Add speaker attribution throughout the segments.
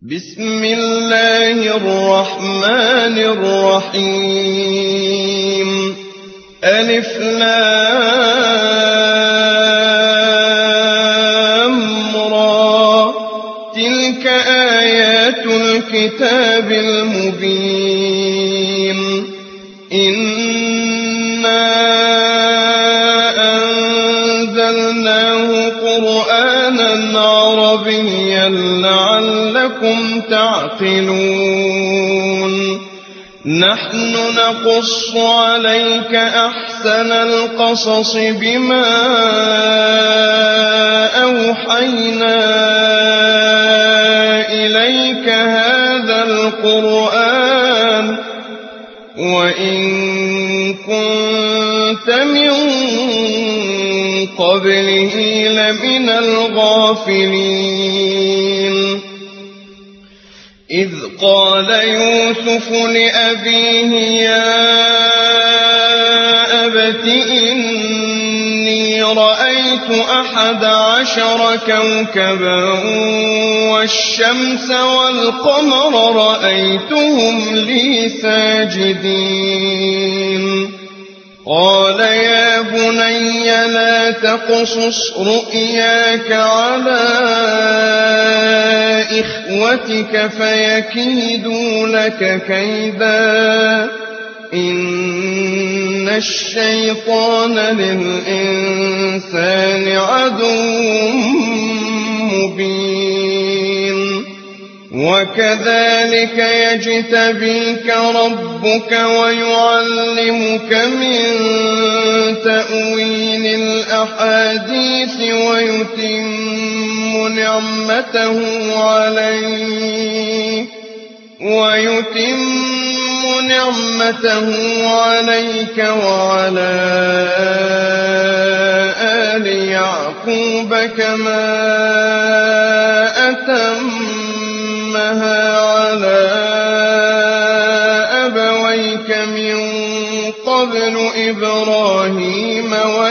Speaker 1: بسم الله الرحمن الرحيم ألف لام را تلك آيات الكتاب المبين إنا أنزلناه قرآنا عربيا لعلكم تعقلون نحن نقص عليك أحسن القصص بما أوحينا إليك هذا القرآن وإن كنت من قبله لمن الغافلين إذ قال يوسف لأبيه يا أبت إني رأيت 11 كوكبا والشمس والقمر رأيتهم لي ساجدين قال يا بني لا تقصص رؤياك على إخوتك فيكيدوا لك كيدا إن الشيطان للإنسان عدو مبين وكذلك يجتبيك ربك ويعلمك من تأويل الأحاديث ويتم نعمته عليك وعلى آل يعقوب كما أتمها على أبويك من قبل إبراهيم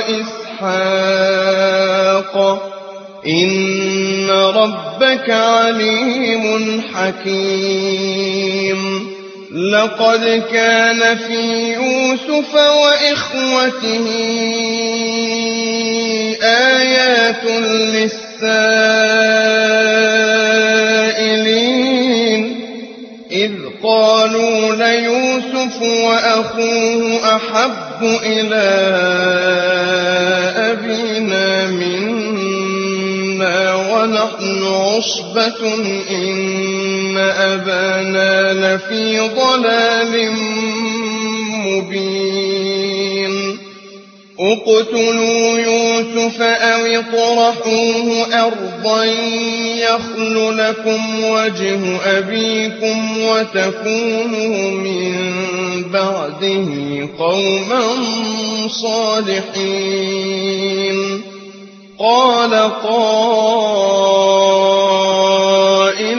Speaker 1: وإسحاق إن ربك عليم حكيم لقد كان في يوسف وإخوته آيات للسائلين إذ قالوا ليوسف وأخوه أحب إلى أبينا منا ونحن عصبة إن أبانا لفي ضلال مبين اقتلوا يوسف أو اطرحوه أرضا يخل لكم وجه أبيكم وتكونوا من بعده قوما صالحين قال قائل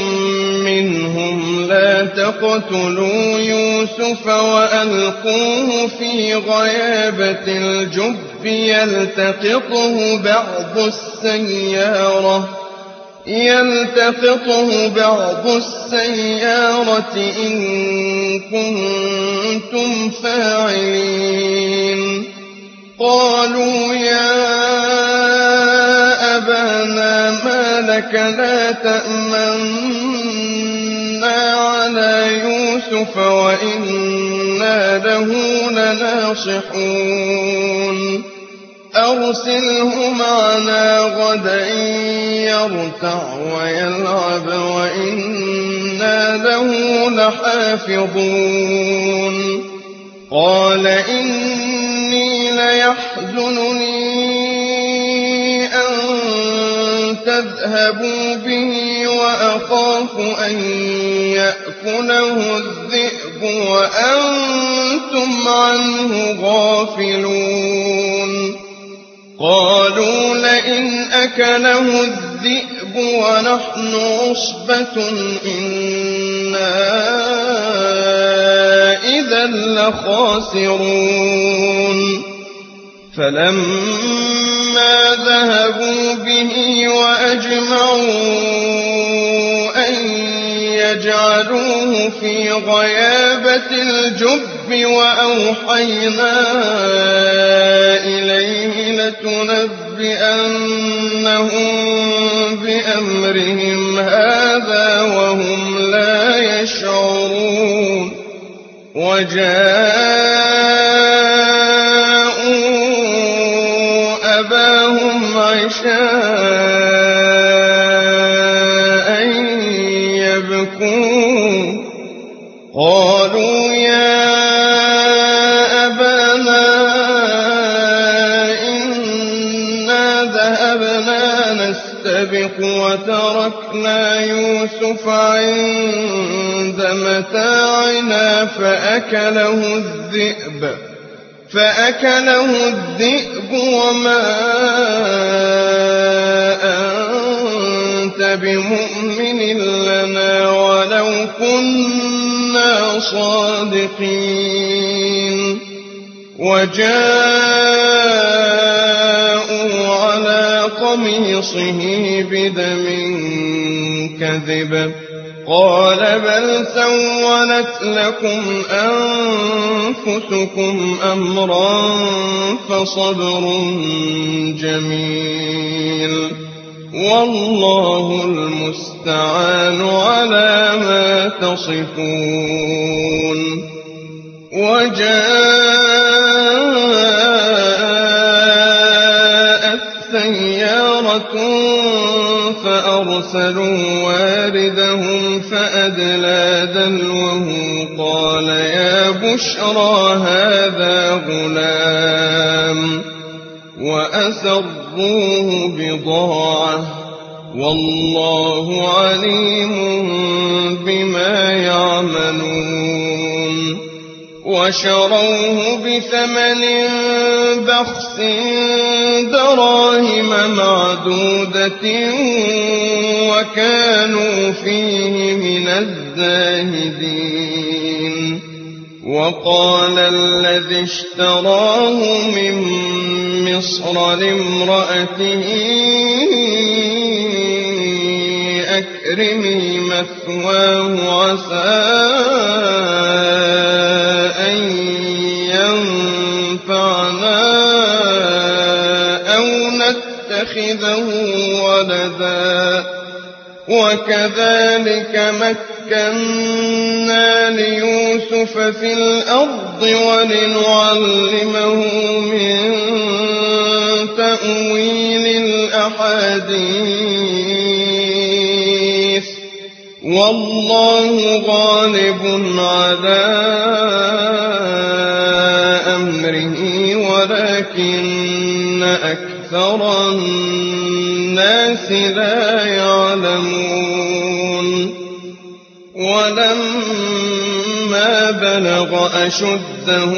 Speaker 1: منهم لا تقتلوا يوسف وألقوه في غيابة الجب يلتقطه بعض السيارة إن كنتم فاعلين قالوا يا أبانا ما لك لا تأمنا على يوسف وإنا له لناصحون أرسله معنا غدا يرتع ويلعب وإنا له لحافظون قال إني ليحزنني أن تذهبوا به وأخاف أن يأكله الذئب وأنتم عنه غافلون قالوا لئن أكله الذئب ونحن عصبة إنا إذا لخاسرون فلما ذهبوا به وأجمعوا أن ليجعلوه في غيابة الجب وأوحينا إليه لتنبئنهم بأمرهم هذا وهم لا يشعرون وجاءوا أباهم عشاء يبكون قالوا يا أبانا إنا ذهبنا نستبق وتركنا يوسف عند متاعنا فأكله الذئب وما أنت بمؤمن لنا ولو كنا صادقين وجاءوا على قميصه بدم كذب قال بل سولت لكم أنفسكم أمرا فصبر جميل والله المستعان على ما تصفون وجاءت سيارة فأرسلوا واردهم فأدلى دلوه قال يا بشرى هذا غلام وأسروه بضاعة والله عليم بما يعملون وشروه بثمن بخس دراهم معدودة وكانوا فيه من الزاهدين وقال الذي اشتراه من مصر لامرأته أكرمي مثواه عسى أن ينفعنا أو نتخذه ولدا وكذلك مكنا ليوسف في الأرض ولنعلمه من تأويل الأحاديث والله غالب على أمره ولكن أكثر الناس لا يعلمون ولما بلغ أشده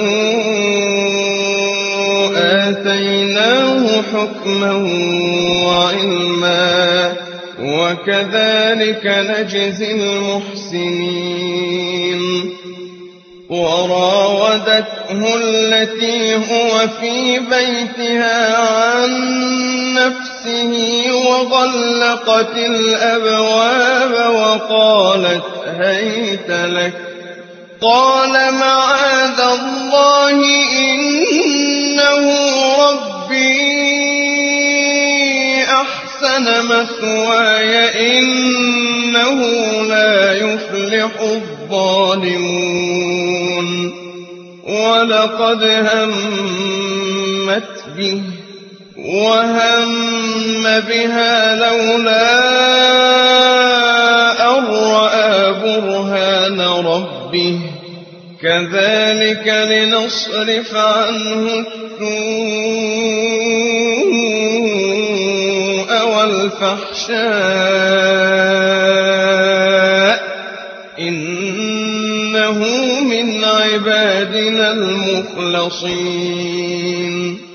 Speaker 1: آتيناه حكما وعلما وكذلك نجزي المحسنين وراودته التي هو في بيتها عن نفسه وغلقت الأبواب وقالت هيت لك قال معاذ الله إنه ربي أحسن مثواي إنه لا يفلح الظالمون ولقد همت به وهم بها لولا أن رأى برهان ربه كذلك لنصرف عنه السوء والفحشاء إنه من عبادنا المخلصين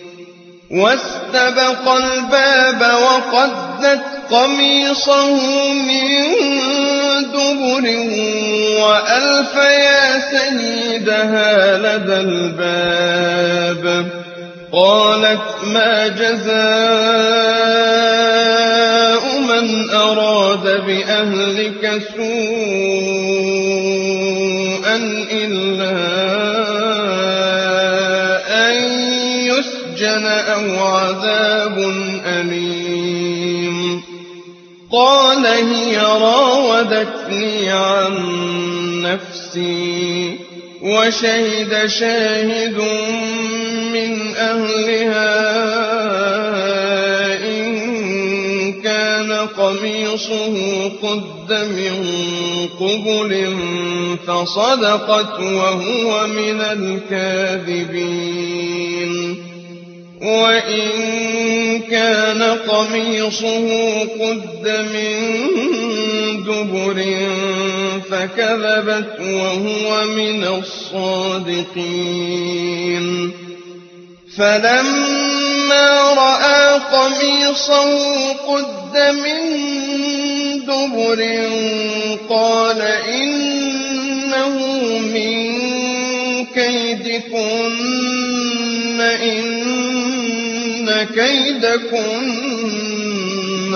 Speaker 1: واستبق الباب وقدت قميصه من دبر وألف يا سيدها لدى الباب قالت ما جزاء من من أراد بأهلك سوءا إلا أن يسجن أو عذاب أليم. قال هي راودتني عن نفسي وشهد شاهد من أهلها إن كان قميصه قد من قبل فصدقت وهو من الكاذبين. وإن كان قميصه قد من دبر فكذبت وهو من الصادقين. فلما رأى قميصه قد من دبر قال إنه من كيدكن إن كيدكن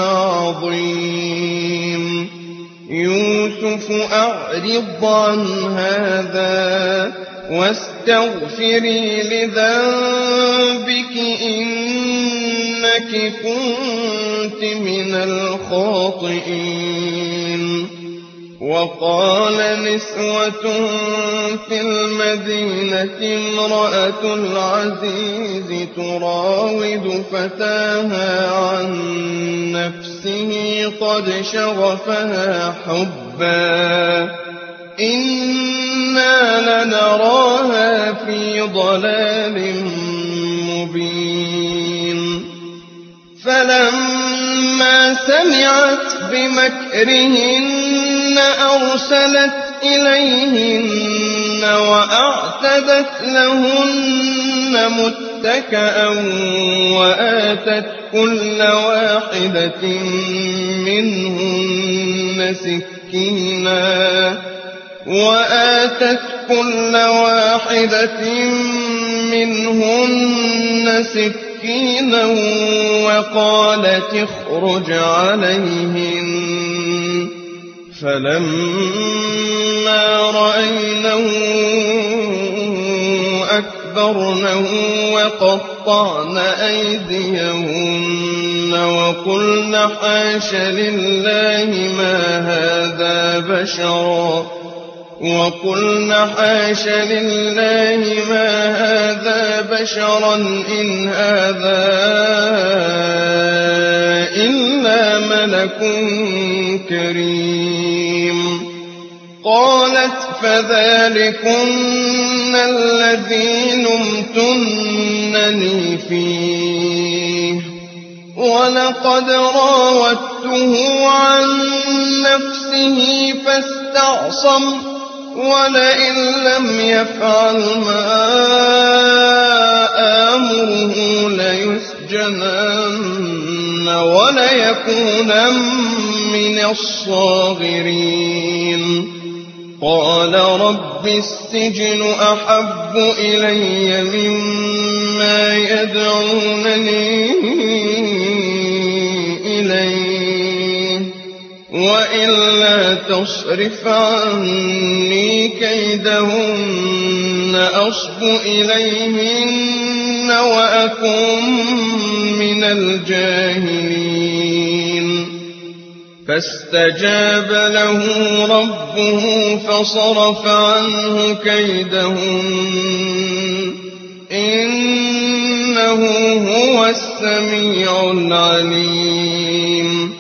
Speaker 1: عظيم. يوسف أعرض عن هذا واستغفري لذنبك إنك كنت من الخاطئين. وقال نسوة في المدينة امرأة العزيز تراود فتاها عن نفسه قد شغفها حبا إنا لنراها في ضلال مبين. فلما سمعت بمكرهن أرسلت إليهن وأعتدت لهن متكئا وآتت كل واحدة منهن سكينا وقالت اخرج عليهن. فلما رأينه أكبرنه وقطعن أيديهن وقلن حاش لله ما هذا بشرا إن هذا إلا ملك كريم. قالت فذلكن الذي لمتنني فيه ولقد راودته عن نفسه فاستعصم ولئن لم يفعل ما آمره ليسجنن وليكونن من الصاغرين. قال رب السجن أحب إلي مما يدعونني إليه وإلا تصرف عني كيدهن أصب إليهن وأكن من الجاهلين. فاستجاب له ربه فصرف عنه كيدهن إنه هو السميع العليم.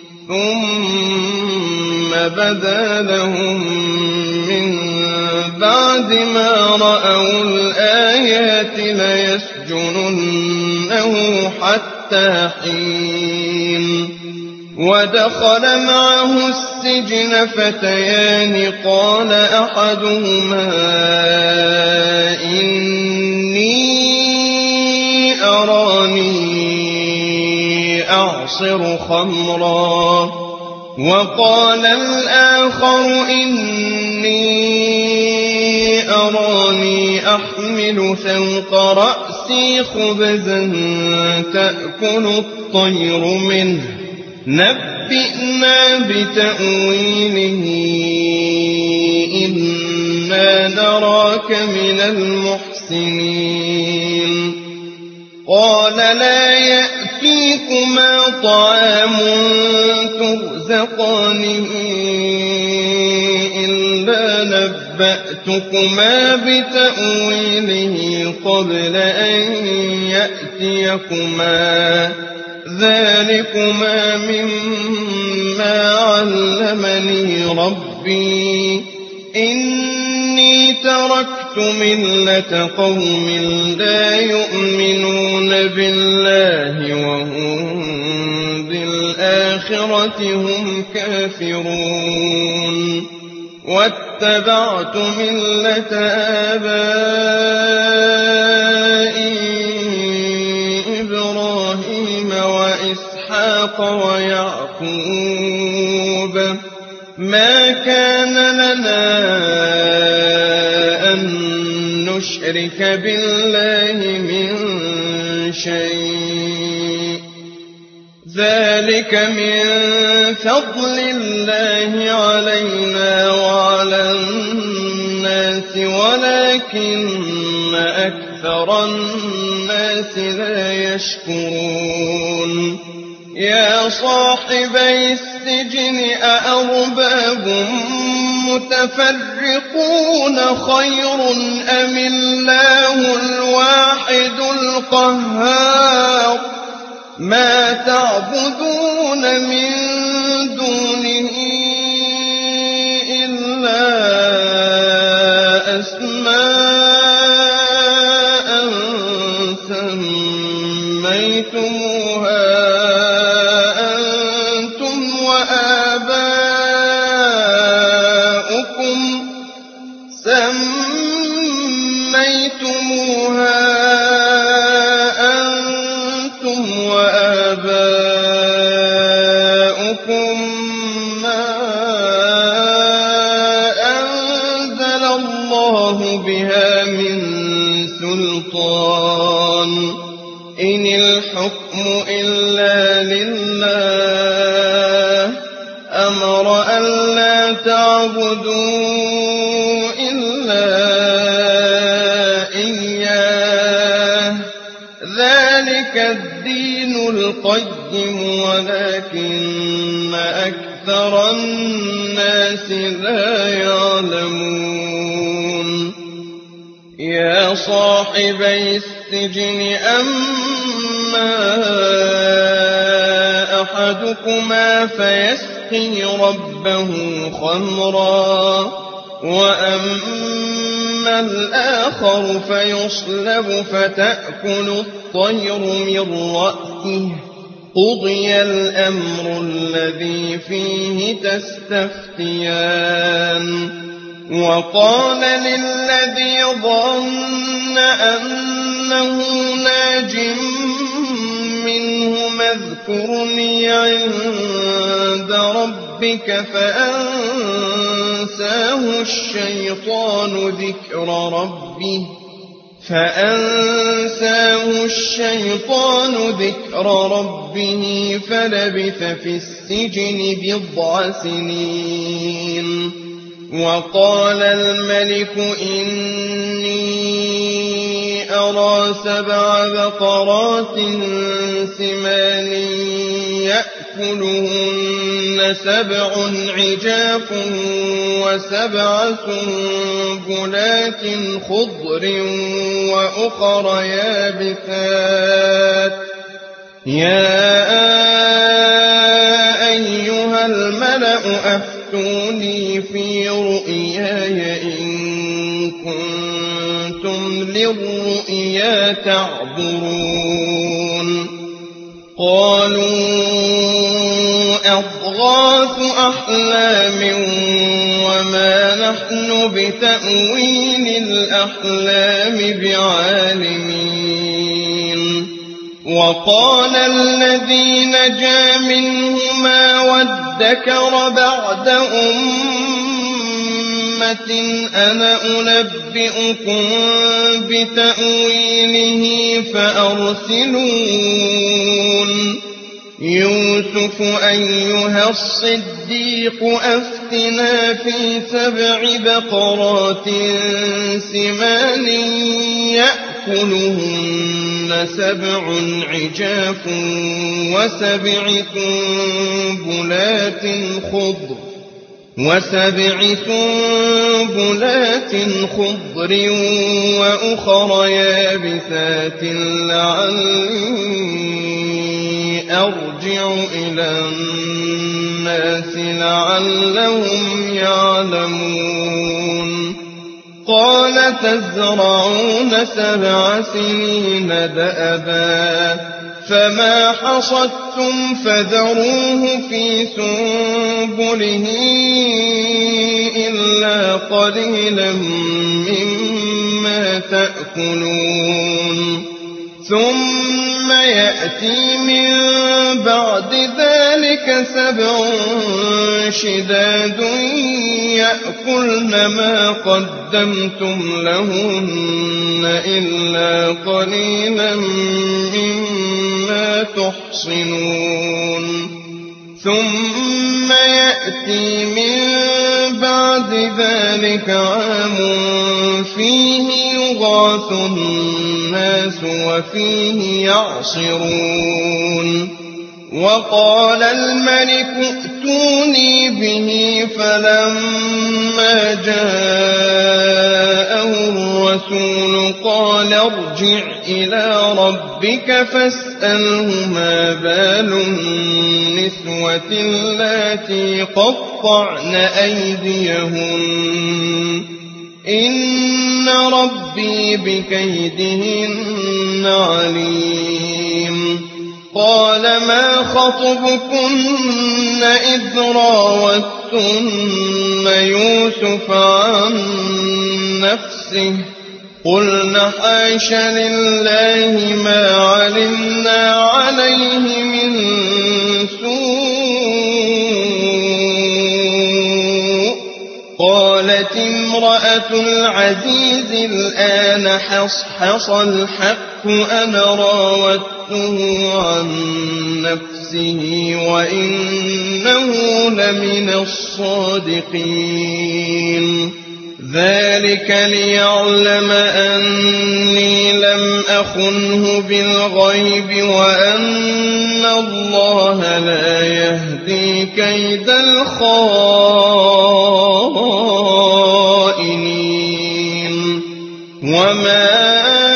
Speaker 1: ثم بدا لهم من بعد ما رأوا الآيات ليسجننه حتى حين. ودخل معه السجن فتيان قال أحدهما إني أراني أعصر خمرا وقال الآخر إني أراني أحمل فوق رأسي خبزا تأكل الطير منه نبئنا نبئنا بتأويله إنا نراك من المحسنين قال لا يأتيكما طعام ترزقانه إلا نبأتكما بتأويله قبل أن يأتيكما ذلكما مما علمني ربي إني تركت ملة قوم لا يؤمنون بالله وهم بالآخرة هم كافرون واتبعت ملة آبائي إبراهيم وإسحاق ويعقوب ما كان لنا أن نشرك بالله من شيء ذلك من فضل الله علينا وعلى الناس ولكن أكثر الناس لا يشكرون يا صاحبي السجن أأرباب متفرقون خير أم الله الواحد القهار ما تعبدون من دونه إلا أسماء سميتموها أنتم وآباؤكم ما أنزل الله بها من سلطان إن الحكم إلا لله أمر ألا تعبدوا إلا إياه ذلك الدين القيم ولكن أكثر الناس لا يعلمون يا صاحبي السجن أما أحدكما فيسقي ربه خمرا وأما الآخر فيصلب فتأكل الطير من رأسه قضي الأمر الذي فيه تستفتيان وقال للذي ظن أنه ناج منهما اذكرني عند ربك فأنساه الشيطان ذكر ربه فلبث في السجن 9 سنين وقال الملك إني أرى 7 بقرات سمان يأكلهن 7 عجاف و7 سنبلات خضر وأخر يابسات يا أيها الملأ أفتوني في رؤياي إن كنتم للرؤيا تعبرون قالوا أضغاث أحلام وما نحن بتأويل الأحلام بعالمين وقال الذي نجا منهما وادكر بعد أمة أنا أنبئكم بتأويله فأرسلون يوسف أيها الصديق أفتنا في 7 بقرات سمان يأكلهن 7 عجاف وسبع سنبلات خضر وأخر يابسات لعلي أرجع إلى الناس لعلهم يعلمون قال تزرعون 7 سنين دأبا فما حصدتم فذروه في سنبله إلا قليلا مما تأكلون ثم يأتي من بعد ذلك 7 شداد يأكلن ما قدمتم لهن إلا قليلا مما تحصنون ثم يأتي من بعد ذلك عام فيه يغاث الناس وفيه يعصرون وقال الملك ائتوني به فلما جاءه الرسول قال ارجع إلى ربك فاسأله ما بال النسوة اللاتي قطعن أيديهن إن ربي بكيدهن عليم قال ما خطبكن إذ راوتن يوسف عن نفسه قلنا حاش لله ما علمنا عليه من سوء قالت امرأة العزيز الآن حصحص الحق أنا راودته عن نفسه وإنه لمن الصادقين ذلك ليعلم أني لم أخنه بالغيب وأن الله لا يهدي كيد الخائنين وما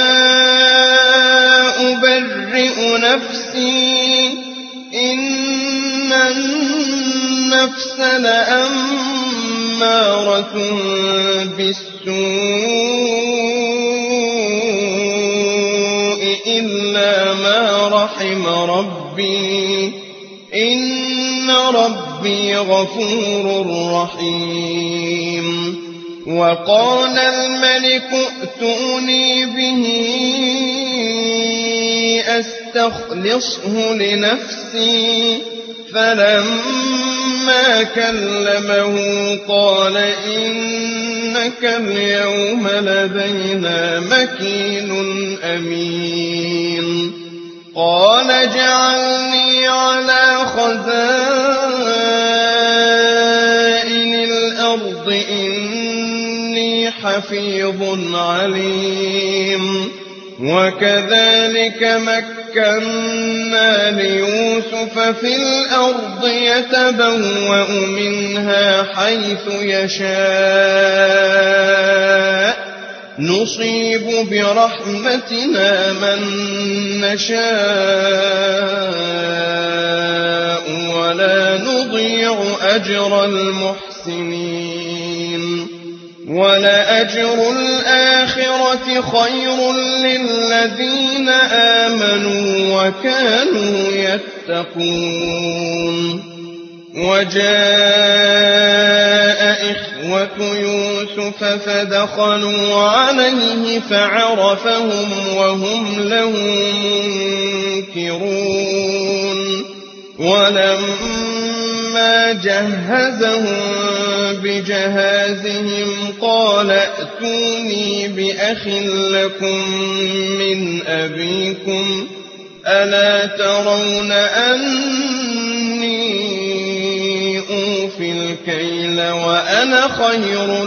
Speaker 1: أبرئ نفسي إن النفس لأمارة بالسوء إلا ما رحم ربي إن ربي غفور رحيم وقال الملك ائتوني به أستخلصه لنفسي فلما كلمه قال إنك اليوم لدينا مكين أمين قال اجعلني على خزائن الأرض إني حفيظ عليم وكذلك مكنا ليوسف في الأرض يتبوأ منها حيث يشاء نصيب برحمتنا من نشاء ولا نضيع أجر المحسنين ولأجر الآخرة خير للذين آمنوا وكانوا يتقون وجاء إخوة يوسف فدخلوا عليه فعرفهم وهم له منكرون ولما جهزهم بجهازهم قال ائتوني بأخ لكم من أبيكم ألا ترون أني أوفي الكيل وأنا خير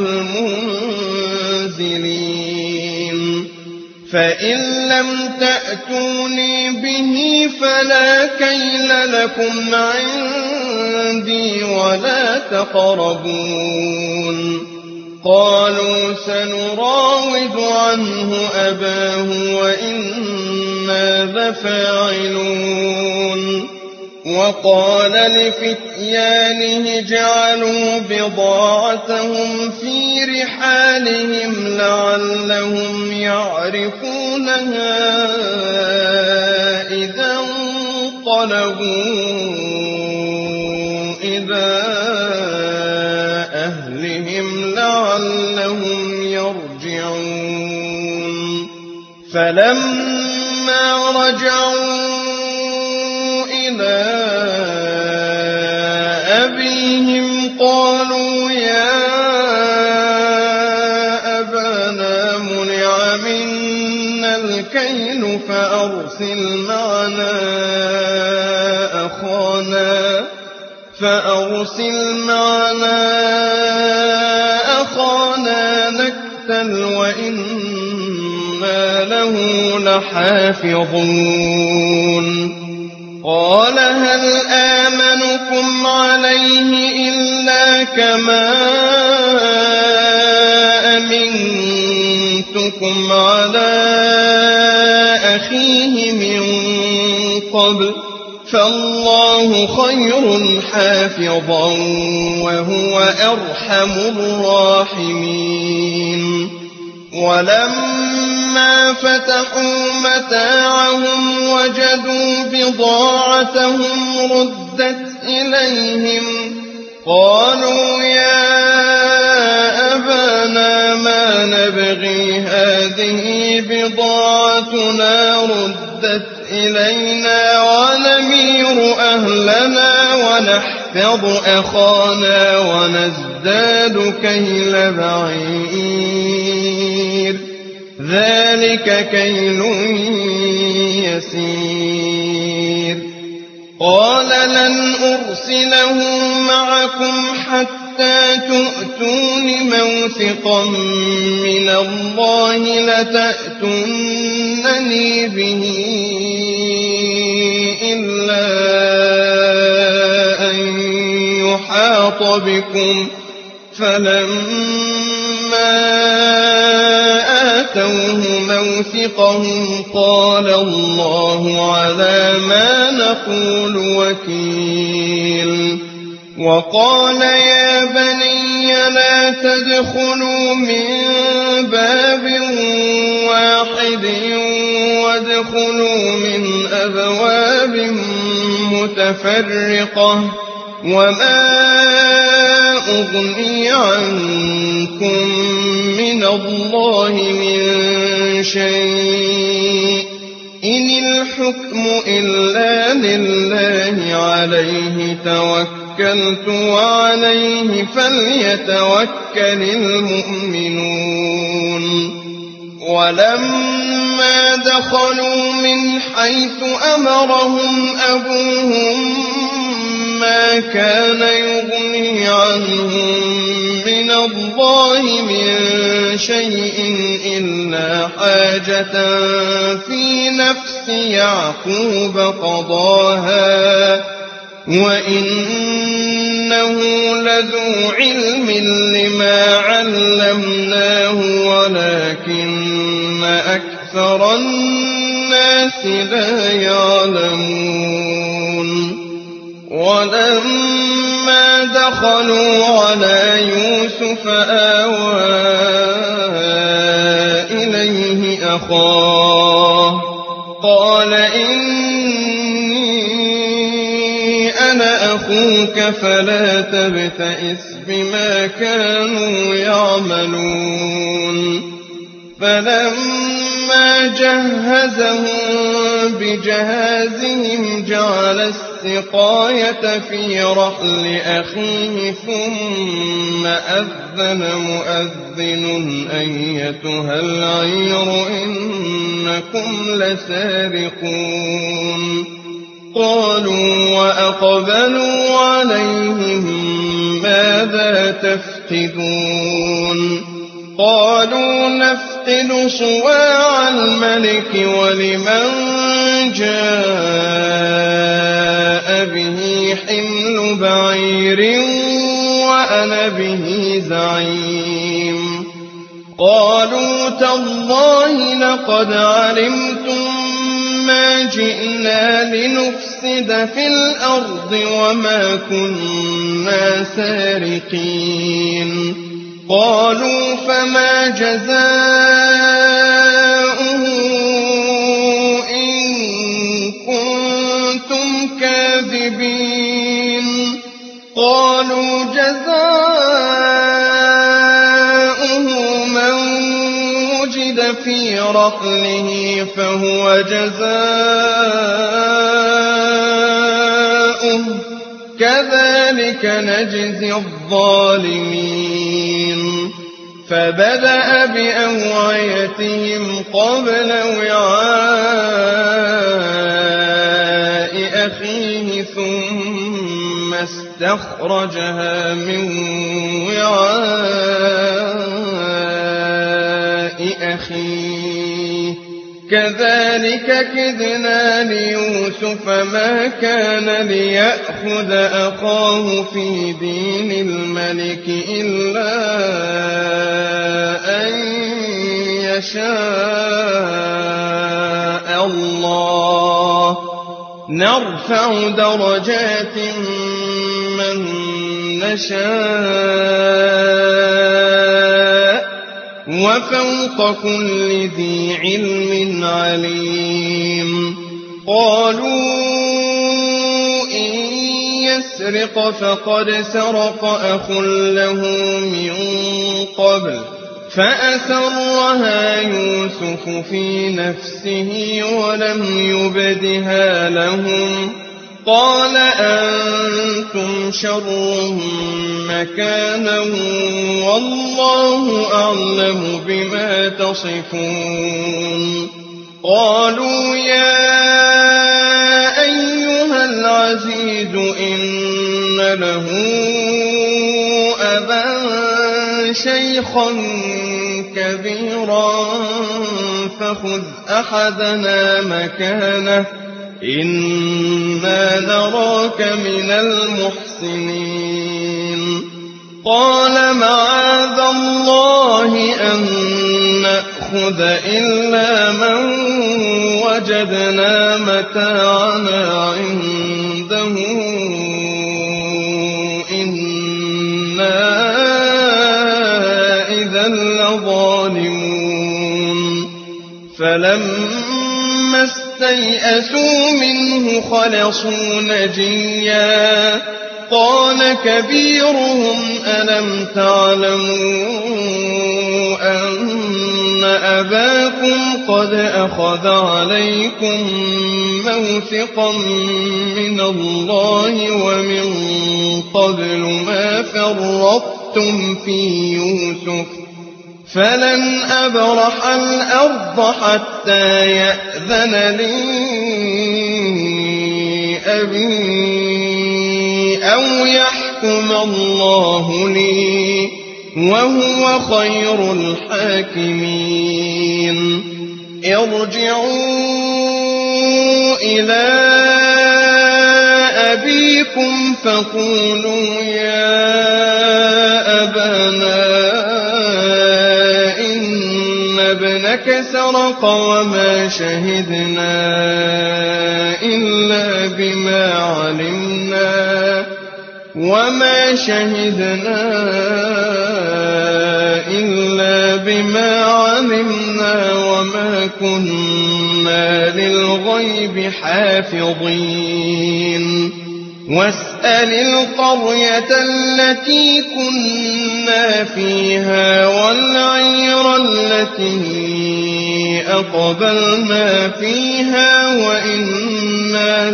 Speaker 1: المنزلين فإن لم تأتوني به فلا كيل لكم عندي ولا تقربون قالوا سنراود عنه أباه وإنا لفاعلون وقال لفتيانه جعلوا بضاعتهم في رحالهم لعلهم يعرفونها إذا انقلبوا إلى أهلهم لعلهم يرجعون فلما رجعوا إلى أبيهم قالوا يا أبانا منع منا الكيل فأرسل معنا أخانا نكتل وإنا له لحافظون قال هل آمنكم عليه إلا كما أمنتكم على أخيه من قبل فالله خير حافظا وهو أرحم الراحمين ولما فتحوا متاعهم وجدوا بضاعتهم ردت إليهم قالوا يا أبانا ما نبغي هذه بضاعتنا ردت إلينا ونمير أهلنا ونحفظ أخانا ونزداد كيل بعير ذلك كيل يسير قال لن أرسله معكم حتى تؤتون موثقا من الله لتأتونني به إلا أن يحاط بكم فلما آتوه موثقهم قال الله على ما نقول وكيل وقال يا بني لا تدخلوا من باب واحد وادخلوا من أبواب متفرقة وما أغني عنكم من الله من شيء إن الحكم إلا لله عليه توكلت وعليه فليتوكل المؤمنون ولما دخلوا من حيث أمرهم أبوهم ما كان يغني عنهم من الله من شيء إلا حاجة في نفس يعقوب قضاها وإنه لذو علم لما علمناه ولكن أكثر الناس لا يعلمون ولما دخلوا على يوسف آوى إليه أخاه قال إني أنا أخوك فلا تبتئس بما كانوا يعملون فلما فلما جهزهم بجهازهم جعل السقاية في رحل أخيه ثم أذن مؤذن أيتها العير إنكم لسارقون قالوا وأقبلوا عليهم ماذا تفقدون قالوا نفقد صواع الملك ولمن جاء به حمل بعير وأنا به زعيم قالوا تالله لقد علمتم ما جئنا لنفسد في الأرض وما كنا سارقين قالوا فما جزاؤه إن كنتم كاذبين قالوا جزاؤه من وجد في رحله فهو جزاؤه كذلك نجزي الظالمين فبدأ بأوعيتهم قبل وعاء أخيه ثم استخرجها من وعاء أخيه كذلك كدنا ليوسف ما كان ليأخذ أخاه في دين الملك إلا أن يشاء الله نرفع درجات من نشاء وفوق كل ذي علم عليم قالوا إن يسرق فقد سرق أخ له من قبل فأسرها يوسف في نفسه ولم يبدها لهم قال أنتم شر مكانا والله أعلم بما تصفون قالوا يا أيها العزيز إن له أبا شيخا كبيرا فخذ أحدنا مكانه إنا نراك من المحسنين قال معاذ الله أن نأخذ إلا من وجدنا متاعنا عنده إنا إذا لظالمون فلما استيئسوا منه خلصوا نجيا قال كبيرهم ألم تعلموا أن أباكم قد أخذ عليكم موثقا من الله ومن قبل ما فرطتم في يوسف فلن أبرح الأرض حتى يأذن لي أبي أو يحكم الله لي وهو خير الحاكمين ارجعوا إلى أبيكم فقولوا يا أبانا إن ابنك سرق وما شهدنا إلا بما علمنا وما كنا للغيب حافظين واسأل القرية التي كنا فيها والعير التي أقبلنا فيها وإنا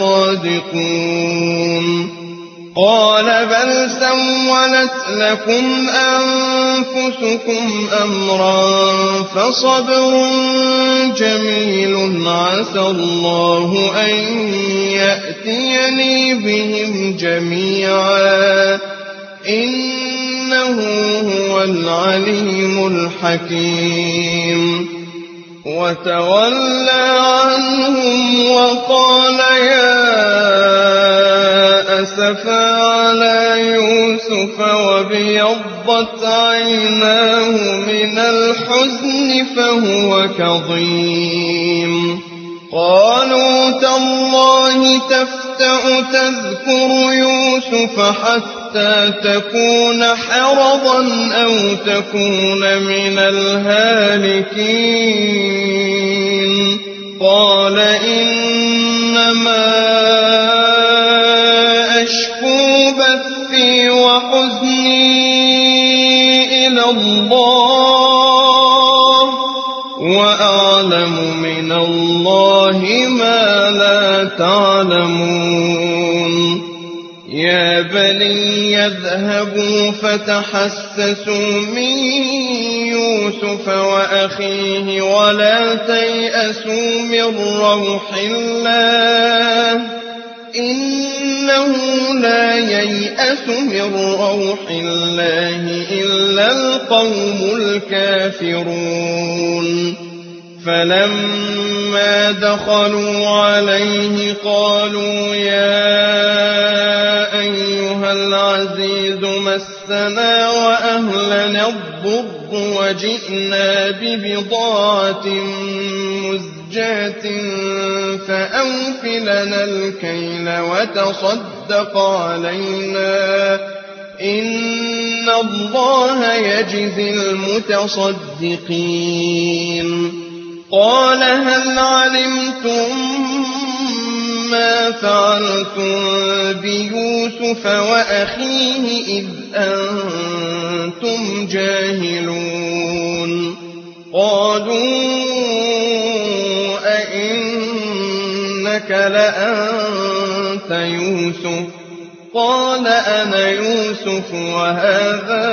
Speaker 1: لصادقون قال بل سولت لكم أنفسكم أمرا فصبر جميل عسى الله أن يأتيني بهم جميعا إنه هو العليم الحكيم وتولى عنهم وقال يا أسفا على يوسف وابيضت عيناه من الحزن فهو كظيم قالوا تالله تفتأ تذكر يوسف حتى تكون حرضا أو تكون من الهالكين قال إنما أشكو بثي وحزني إلى الله وأعلم من الله ما لا تعلمون يا بني يذهبوا فتحسسوا من يوسف وأخيه ولا تيأسوا من روح الله إنه لا ييأس من روح الله إلا القوم الكافرون فلما دخلوا عليه قالوا يا أيها العزيز مسنا وأهلنا الضر وجئنا ببضاعة مزجاة فأوف لنا الكيل وتصدق علينا إن الله يجزي المتصدقين قال هل علمتم ما فعلتم بيوسف وأخيه إذ أنتم جاهلون قالوا أئنك لأنت يوسف قال أنا يوسف وهذا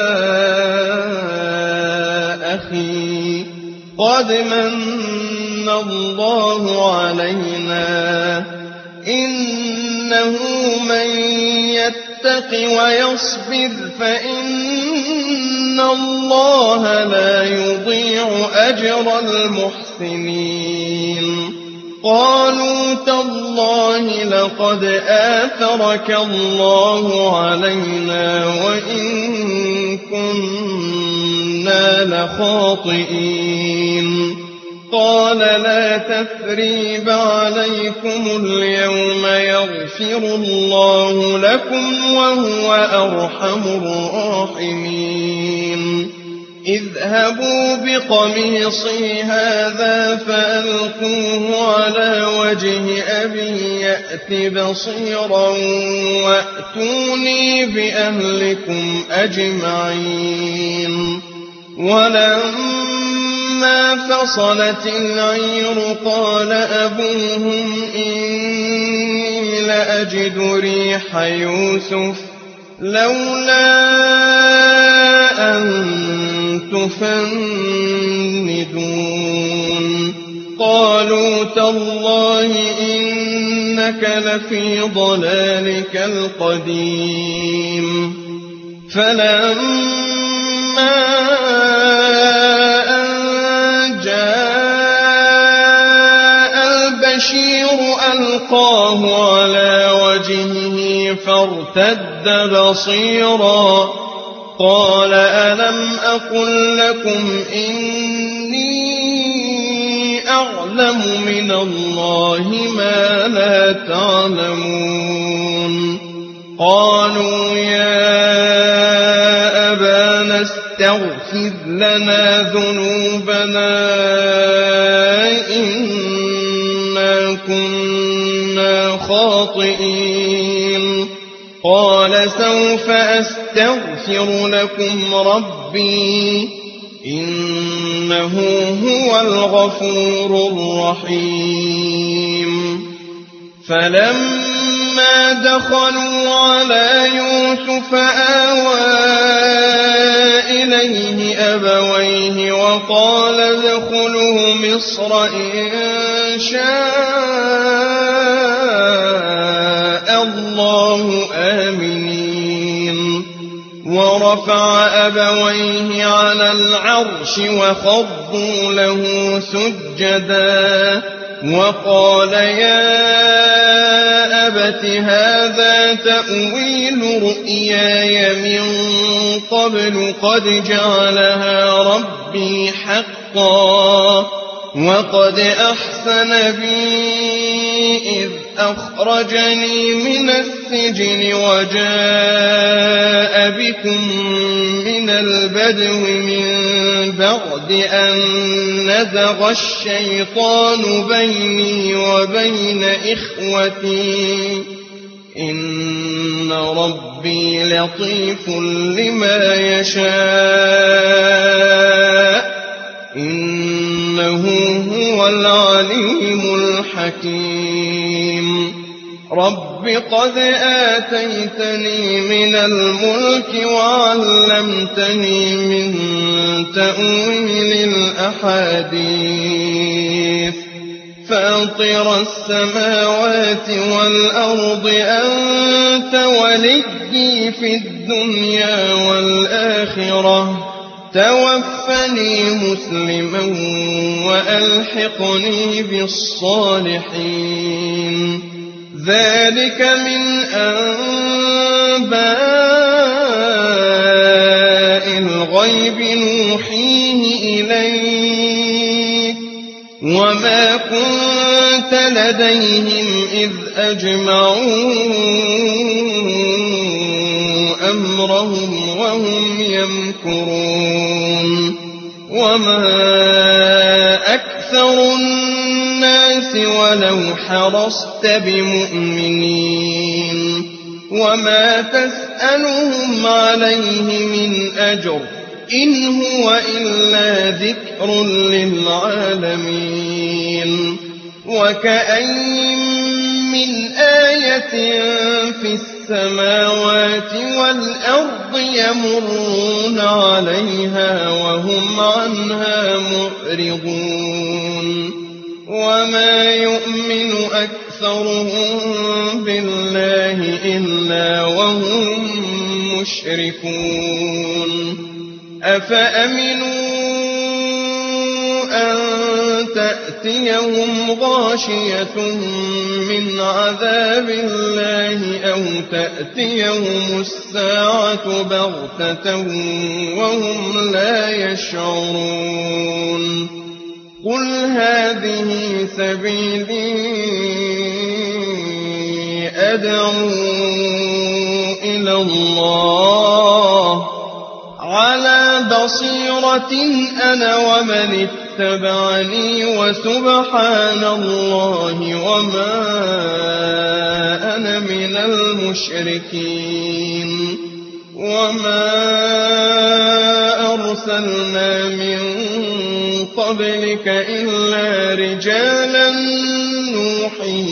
Speaker 1: أخي قد من الله علينا إنه من يتق ويصبر فإن الله لا يضيع أجر المحسنين قالوا تالله لقد آثرك الله علينا وإن كنا لخاطئين قال لا تثريب عليكم اليوم يغفر الله لكم وهو أرحم الراحمين اذهبوا بقميصي هذا فألقوه على وجه أبي يأت بصيرا وأتوني بأهلكم أجمعين ولما فصلت العير قال أبوهم إني لأجد ريح يوسف لولا أن تفندون قالوا تالله إنك لفي ضلالك القديم فلما أن جاء البشير ألقاه على وجهه فارتد بصيرا قال ألم أقل لكم إني أعلم من الله ما لا تعلمون قالوا يا أبانا استغفر لنا ذنوبنا إنا كنا خاطئين قال سوف أستغفر لكم ربي إنه هو الغفور الرحيم فلما دخلوا على يوسف آوى إليه أبويه وقال ادخلوا مصر إن شاء الله آمنين ورفع أبويه على العرش وخضوا له سجدا وقال يا أبت هذا تأويل رؤياي من قبل قد جعلها ربي حقا وقد أحسن بي إذ أخرجني من السجن وجاء بكم من البدو من بعد أن نزغ الشيطان بيني وبين إخوتي إن ربي لطيف لما يشاء إنه هو العليم الحكيم رب قد آتيتني من الملك وعلمتني من تأويل الأحاديث فاطر السماوات والأرض أنت وليي في الدنيا والآخرة توفني مسلما وألحقني بالصالحين ذلك من أنباء الغيب نوحيه إليك وما كنت لديهم إذ أجمعوا أمرهم وهم يمكرون وما أكثر الناس ولو حرصت بمؤمنين وما تسألهم عليه من أجر إن هو إلا ذكر للعالمين وكأين من آية في السماوات والأرض يمرون عليها وهم عنها معرضون وما يؤمن أكثرهم بالله إلا وهم مشركون أفأمنوا أن تأتيهم غاشية من عذاب الله أو تأتيهم الساعة بغتة وهم لا يشعرون قل هذه سبيلي أدعو إلى الله على بصيرة أنا ومن اتبعني وسبحان الله وما أنا من المشركين وما أرسلنا من قبلك إلا رجالا نوحي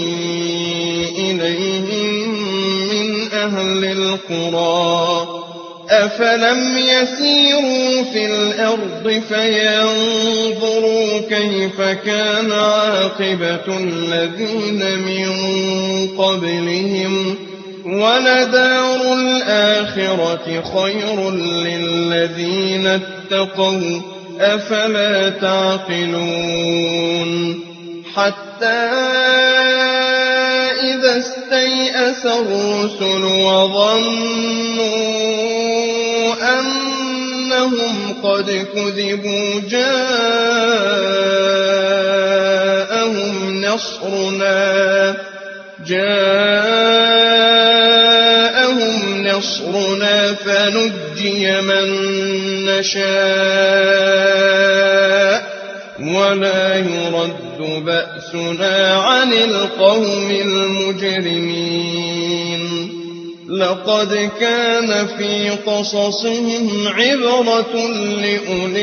Speaker 1: إليهم من أهل القرى أفلم يسيروا في الأرض فينظروا كيف كان عاقبة الذين من قبلهم ولدار الآخرة خير للذين اتقوا أفلا تعقلون حتى إذا استيأس الرسل وظنوا أنهم قد كذبوا جاءهم نصرنا فنجي من نشاء ولا يرد بأسنا عن القوم المجرمين لقد كان في قصصهم عبرة لأولي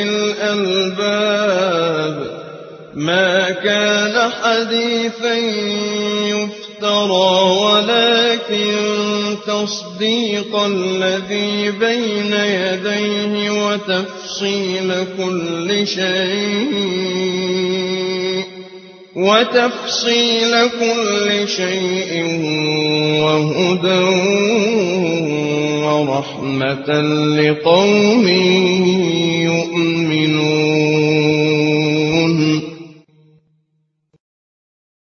Speaker 1: الألباب ما كان حديثا يفترى ولكن تصديق الذي بين يديه وتفصيل كل شيء وهدى ورحمة لقوم